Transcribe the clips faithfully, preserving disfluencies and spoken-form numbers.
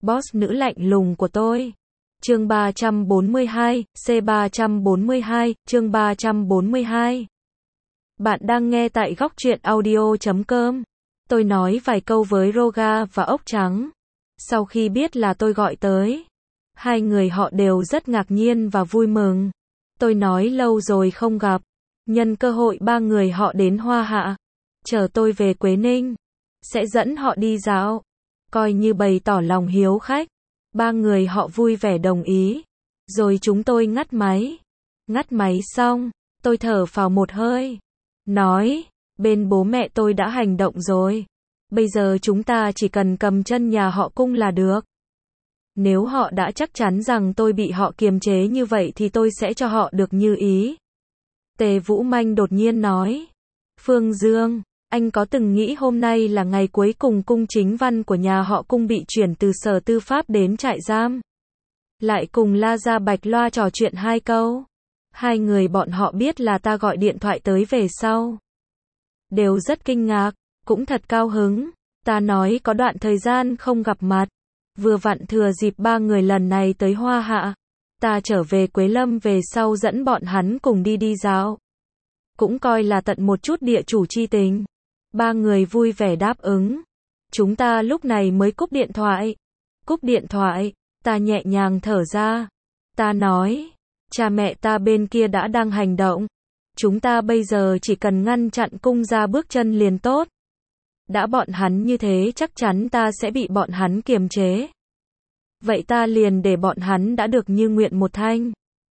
boss nữ lạnh lùng của tôi. Chương ba trăm bốn mươi hai, C ba trăm bốn mươi hai, chương ba trăm bốn mươi hai. Bạn đang nghe tại góc truyện audio chấm com. Tôi nói vài câu với Roga và ốc trắng. Sau khi biết là tôi gọi tới, hai người họ đều rất ngạc nhiên và vui mừng. Tôi nói lâu rồi không gặp, nhân cơ hội ba người họ đến Hoa Hạ, chờ tôi về Quế Ninh, sẽ dẫn họ đi dạo, coi như bày tỏ lòng hiếu khách. Ba người họ vui vẻ đồng ý. Rồi chúng tôi ngắt máy. Ngắt máy xong, tôi thở phào một hơi, nói, bên bố mẹ tôi đã hành động rồi. Bây giờ chúng ta chỉ cần cầm chân nhà họ Cung là được. Nếu họ đã chắc chắn rằng tôi bị họ kiềm chế như vậy thì tôi sẽ cho họ được như ý. Tề Vũ Manh đột nhiên nói, Phương Dương, anh có từng nghĩ hôm nay là ngày cuối cùng Cung Chính Văn của nhà họ Cung bị chuyển từ Sở Tư pháp đến trại giam? Lại cùng La Gia Bạch loa trò chuyện hai câu. Hai người bọn họ biết là ta gọi điện thoại tới về sau, đều rất kinh ngạc, cũng thật cao hứng. Ta nói có đoạn thời gian không gặp mặt, vừa vặn thừa dịp ba người lần này tới Hoa Hạ, ta trở về Quế Lâm về sau dẫn bọn hắn cùng đi đi dạo, cũng coi là tận một chút địa chủ chi tình. Ba người vui vẻ đáp ứng. Chúng ta lúc này mới cúp điện thoại. Cúp điện thoại, ta nhẹ nhàng thở ra. Ta nói, cha mẹ ta bên kia đã đang hành động. Chúng ta bây giờ chỉ cần ngăn chặn Cung gia bước chân liền tốt. Đã bọn hắn như thế chắc chắn ta sẽ bị bọn hắn kiềm chế. Vậy ta liền để bọn hắn đã được như nguyện một thanh.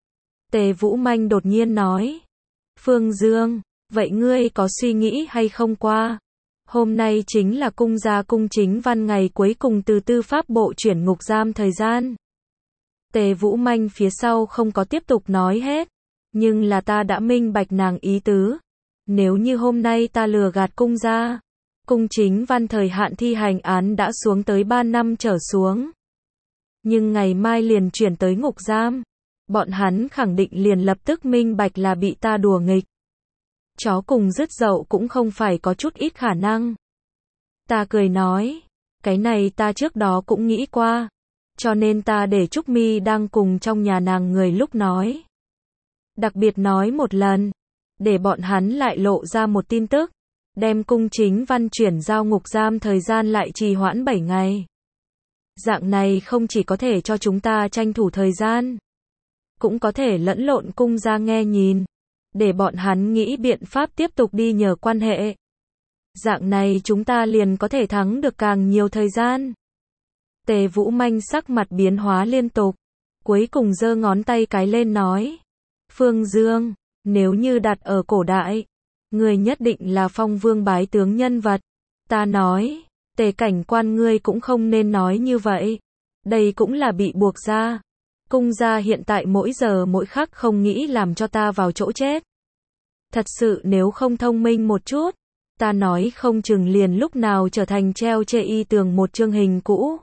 Tề Vũ Manh đột nhiên nói, Phương Dương, vậy ngươi có suy nghĩ hay không qua? Hôm nay chính là Cung gia Cung Chính Văn ngày cuối cùng từ tư pháp bộ chuyển ngục giam thời gian. Tề Vũ Manh phía sau không có tiếp tục nói hết. Nhưng là ta đã minh bạch nàng ý tứ. Nếu như hôm nay ta lừa gạt Cung gia, Cung Chính Văn thời hạn thi hành án đã xuống tới ba năm trở xuống. Nhưng ngày mai liền chuyển tới ngục giam. Bọn hắn khẳng định liền lập tức minh bạch là bị ta đùa nghịch. Chó cùng rứt dậu cũng không phải có chút ít khả năng. Ta cười nói, cái này ta trước đó cũng nghĩ qua. Cho nên ta để Trúc Mi đang cùng trong nhà nàng người lúc nói. Đặc biệt nói một lần, để bọn hắn lại lộ ra một tin tức. Đem Cung Chính Văn chuyển giao ngục giam thời gian lại trì hoãn bảy ngày. Dạng này không chỉ có thể cho chúng ta tranh thủ thời gian, cũng có thể lẫn lộn Cung gia nghe nhìn, để bọn hắn nghĩ biện pháp tiếp tục đi nhờ quan hệ. Dạng này chúng ta liền có thể thắng được càng nhiều thời gian. Tề Vũ Manh sắc mặt biến hóa liên tục, cuối cùng giơ ngón tay cái lên nói, Phương Dương, nếu như đặt ở cổ đại, ngươi nhất định là phong vương bái tướng nhân vật. Ta nói, Tề cảnh quan ngươi cũng không nên nói như vậy. Đây cũng là bị buộc ra. Cung gia hiện tại mỗi giờ mỗi khắc không nghĩ làm cho ta vào chỗ chết. Thật sự nếu không thông minh một chút, ta nói không chừng liền lúc nào trở thành treo chê y tường một chương hình cũ.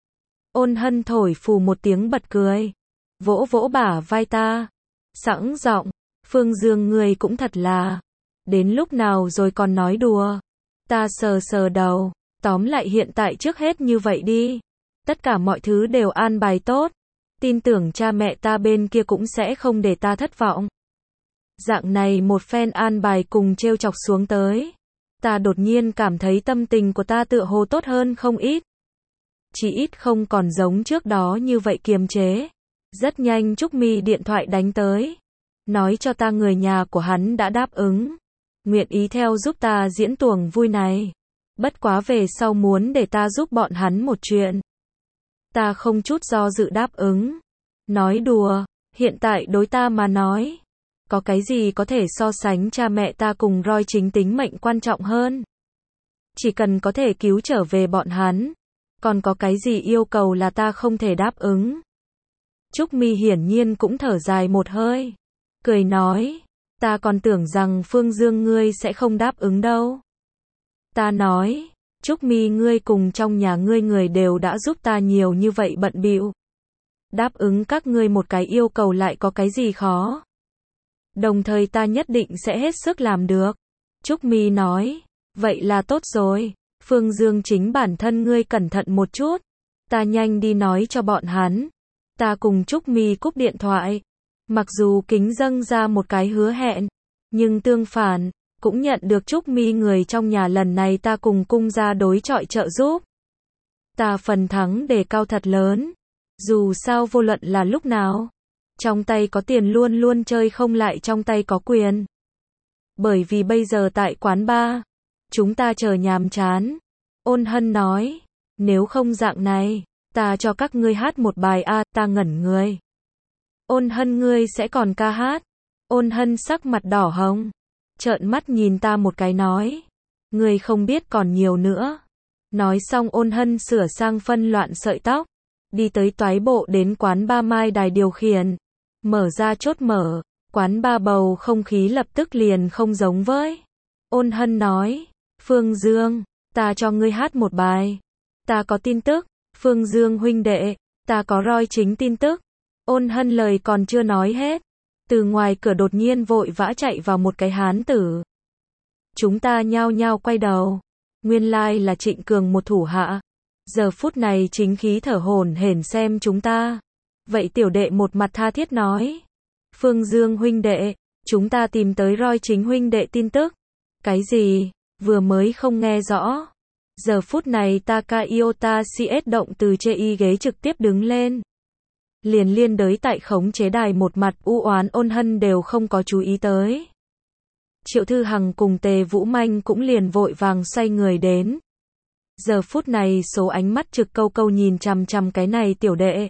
Ôn Hân thổi phù một tiếng bật cười, vỗ vỗ bả vai ta, sẵn giọng, Phương Dương ngươi cũng thật là, đến lúc nào rồi còn nói đùa. Ta sờ sờ đầu, tóm lại hiện tại trước hết như vậy đi. Tất cả mọi thứ đều an bài tốt. Tin tưởng cha mẹ ta bên kia cũng sẽ không để ta thất vọng. Dạng này một phen an bài cùng trêu chọc xuống tới. Ta đột nhiên cảm thấy tâm tình của ta tựa hồ tốt hơn không ít. Chỉ ít không còn giống trước đó như vậy kiềm chế. Rất nhanh Trúc Mi điện thoại đánh tới. Nói cho ta người nhà của hắn đã đáp ứng. Nguyện ý theo giúp ta diễn tuồng vui này. Bất quá về sau muốn để ta giúp bọn hắn một chuyện. Ta không chút do dự đáp ứng. Nói đùa, hiện tại đối ta mà nói, có cái gì có thể so sánh cha mẹ ta cùng Roy chính tính mệnh quan trọng hơn. Chỉ cần có thể cứu trở về bọn hắn, còn có cái gì yêu cầu là ta không thể đáp ứng. Trúc Mi hiển nhiên cũng thở dài một hơi, cười nói, ta còn tưởng rằng Phương Dương ngươi sẽ không đáp ứng đâu. Ta nói, Trúc Mi ngươi cùng trong nhà ngươi người đều đã giúp ta nhiều như vậy bận bịu. Đáp ứng các ngươi một cái yêu cầu lại có cái gì khó. Đồng thời ta nhất định sẽ hết sức làm được. Trúc Mi nói, vậy là tốt rồi. Phương Dương chính bản thân ngươi cẩn thận một chút. Ta nhanh đi nói cho bọn hắn. Ta cùng Trúc Mi cúp điện thoại. Mặc dù kính dâng ra một cái hứa hẹn, nhưng tương phản, cũng nhận được Trúc Mi người trong nhà lần này ta cùng cung gia đối chọi trợ giúp. Ta phần thắng đề cao thật lớn. Dù sao vô luận là lúc nào, trong tay có tiền luôn luôn chơi không lại trong tay có quyền. Bởi vì bây giờ tại quán bar, chúng ta chờ nhàm chán. Ôn Hân nói, nếu không dạng này, ta cho các ngươi hát một bài a. Ta ngẩn người. Ôn Hân, ngươi sẽ còn ca hát? Ôn Hân sắc mặt đỏ hồng, trợn mắt nhìn ta một cái nói, ngươi không biết còn nhiều nữa. Nói xong Ôn Hân sửa sang phân loạn sợi tóc, đi tới toái bộ đến quán ba Mai Đài điều khiển, mở ra chốt mở, quán ba bầu không khí lập tức liền không giống với. Ôn Hân nói, Phương Dương, ta cho ngươi hát một bài. Ta có tin tức. Phương Dương huynh đệ, ta có roi chính tin tức. Ôn Hân lời còn chưa nói hết, từ ngoài cửa đột nhiên vội vã chạy vào một cái hán tử. Chúng ta nhao nhao quay đầu, nguyên lai là Trịnh Cường một thủ hạ. Giờ phút này chính khí thở hổn hển xem chúng ta. Vậy tiểu đệ một mặt tha thiết nói, Phương Dương huynh đệ, chúng ta tìm tới roi chính huynh đệ tin tức. Cái gì? Vừa mới không nghe rõ. Giờ phút này Takayota xê ét động từ chê y ghế trực tiếp đứng lên. Liền liên đới tại khống chế đài một mặt u oán Ôn Hân đều không có chú ý tới. Triệu Thư Hằng cùng Tề Vũ Manh cũng liền vội vàng xoay người đến. Giờ phút này số ánh mắt trực câu câu nhìn chằm chằm cái này tiểu đệ.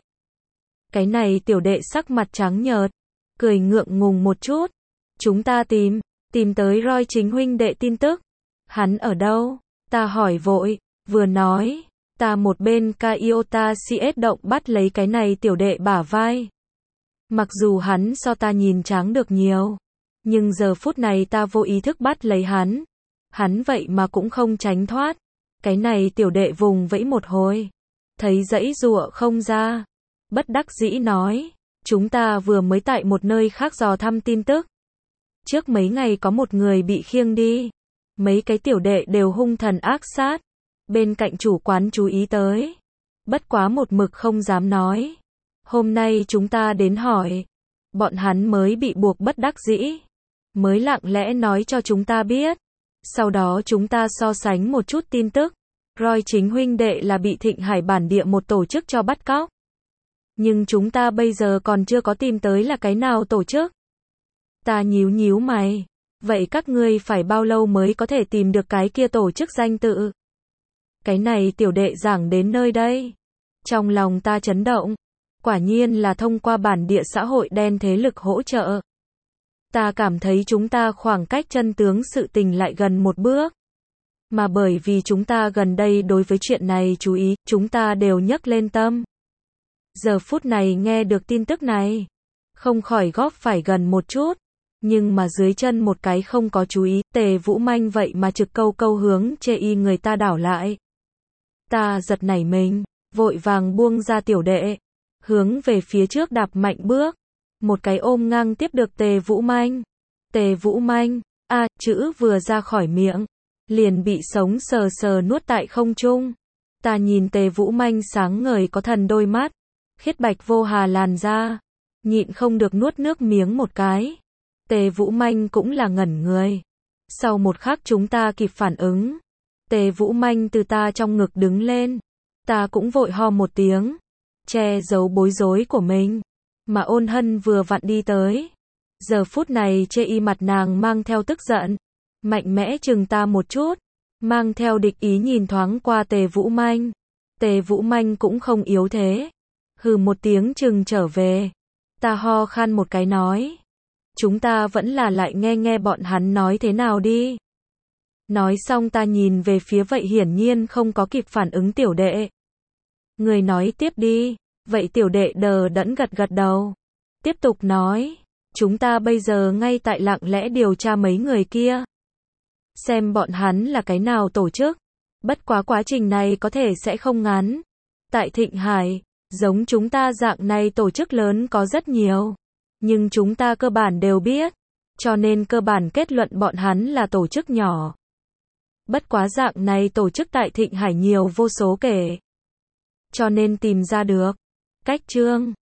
Cái này tiểu đệ sắc mặt trắng nhợt, cười ngượng ngùng một chút. Chúng ta tìm, tìm tới roi chính huynh đệ tin tức. Hắn ở đâu? Ta hỏi vội, vừa nói, ta một bên Takayota xê ét động bắt lấy cái này tiểu đệ bả vai. Mặc dù hắn so ta nhìn tráng được nhiều, nhưng giờ phút này ta vô ý thức bắt lấy hắn. Hắn vậy mà cũng không tránh thoát. Cái này tiểu đệ vùng vẫy một hồi, thấy giãy giụa không ra, bất đắc dĩ nói, chúng ta vừa mới tại một nơi khác dò thăm tin tức. Trước mấy ngày có một người bị khiêng đi. Mấy cái tiểu đệ đều hung thần ác sát. Bên cạnh chủ quán chú ý tới. Bất quá một mực không dám nói. Hôm nay chúng ta đến hỏi. Bọn hắn mới bị buộc bất đắc dĩ. Mới lặng lẽ nói cho chúng ta biết. Sau đó chúng ta so sánh một chút tin tức. Roi chính huynh đệ là bị Thịnh Hải bản địa một tổ chức cho bắt cóc. Nhưng chúng ta bây giờ còn chưa có tìm tới là cái nào tổ chức. Ta nhíu nhíu mày. Vậy các ngươi phải bao lâu mới có thể tìm được cái kia tổ chức danh tự? Cái này tiểu đệ giảng đến nơi đây. Trong lòng ta chấn động. Quả nhiên là thông qua bản địa xã hội đen thế lực hỗ trợ. Ta cảm thấy chúng ta khoảng cách chân tướng sự tình lại gần một bước. Mà bởi vì chúng ta gần đây đối với chuyện này chú ý, chúng ta đều nhấc lên tâm. Giờ phút này nghe được tin tức này, không khỏi góp phải gần một chút. Nhưng mà dưới chân một cái không có chú ý, Tề Vũ Manh vậy mà trực câu câu hướng chê y người ta đảo lại. Ta giật nảy mình, vội vàng buông ra tiểu đệ, hướng về phía trước đạp mạnh bước, một cái ôm ngang tiếp được Tề Vũ Manh. Tề Vũ Manh, a, chữ vừa ra khỏi miệng, liền bị sống sờ sờ nuốt tại không trung. Ta nhìn Tề Vũ Manh sáng ngời có thần đôi mắt, khiết bạch vô hà làn da, nhịn không được nuốt nước miếng một cái. Tề Vũ Manh cũng là ngẩn người. Sau một khắc chúng ta kịp phản ứng. Tề Vũ Manh từ ta trong ngực đứng lên. Ta cũng vội ho một tiếng, che giấu bối rối của mình. Mà Ôn Hân vừa vặn đi tới. Giờ phút này chê y mặt nàng mang theo tức giận. Mạnh mẽ chừng ta một chút. Mang theo địch ý nhìn thoáng qua Tề Vũ Manh. Tề Vũ Manh cũng không yếu thế. Hừ một tiếng chừng trở về. Ta ho khan một cái nói. Chúng ta vẫn là lại nghe nghe bọn hắn nói thế nào đi. Nói xong ta nhìn về phía vậy hiển nhiên không có kịp phản ứng tiểu đệ. Người nói tiếp đi. Vậy tiểu đệ đờ đẫn gật gật đầu. Tiếp tục nói. Chúng ta bây giờ ngay tại lặng lẽ điều tra mấy người kia. Xem bọn hắn là cái nào tổ chức. Bất quá quá trình này có thể sẽ không ngắn. Tại Thịnh Hải, giống chúng ta dạng này tổ chức lớn có rất nhiều. Nhưng chúng ta cơ bản đều biết. Cho nên cơ bản kết luận bọn hắn là tổ chức nhỏ. Bất quá dạng này tổ chức tại Thịnh Hải nhiều vô số kể. cho nên tìm ra được cách chương